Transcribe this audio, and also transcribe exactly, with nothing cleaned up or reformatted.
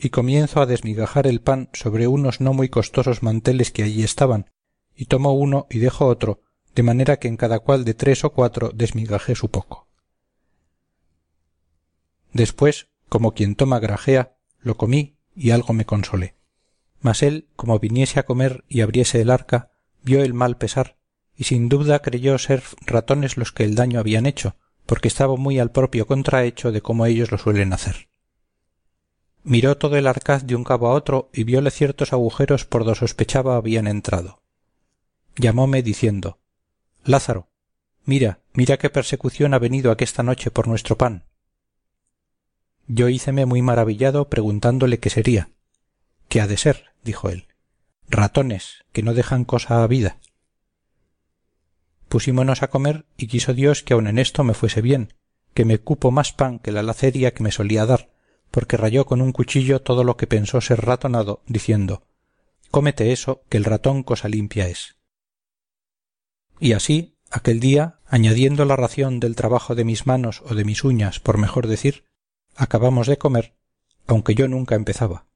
y comienzo a desmigajar el pan sobre unos no muy costosos manteles que allí estaban, y tomo uno y dejo otro, de manera que en cada cual de tres o cuatro desmigajé su poco. Después, como quien toma grajea, lo comí y algo me consolé. Mas él, como viniese a comer y abriese el arca, vio el mal pesar, y sin duda creyó ser ratones los que el daño habían hecho, porque estaba muy al propio contrahecho de como ellos lo suelen hacer. Miró todo el arcaz de un cabo a otro y vióle ciertos agujeros por do sospechaba habían entrado. Llamóme diciendo: Lázaro, mira, mira qué persecución ha venido aquesta noche por nuestro pan. Yo híceme muy maravillado preguntándole qué sería. ¿Qué ha de ser?, dijo él. Ratones, que no dejan cosa a vida. Pusímonos a comer y quiso Dios que aun en esto me fuese bien, que me cupo más pan que la laceria que me solía dar, porque rayó con un cuchillo todo lo que pensó ser ratonado, diciendo: cómete eso, que el ratón cosa limpia es. Y así, aquel día, añadiendo la ración del trabajo de mis manos o de mis uñas, por mejor decir, acabamos de comer, aunque yo nunca empezaba.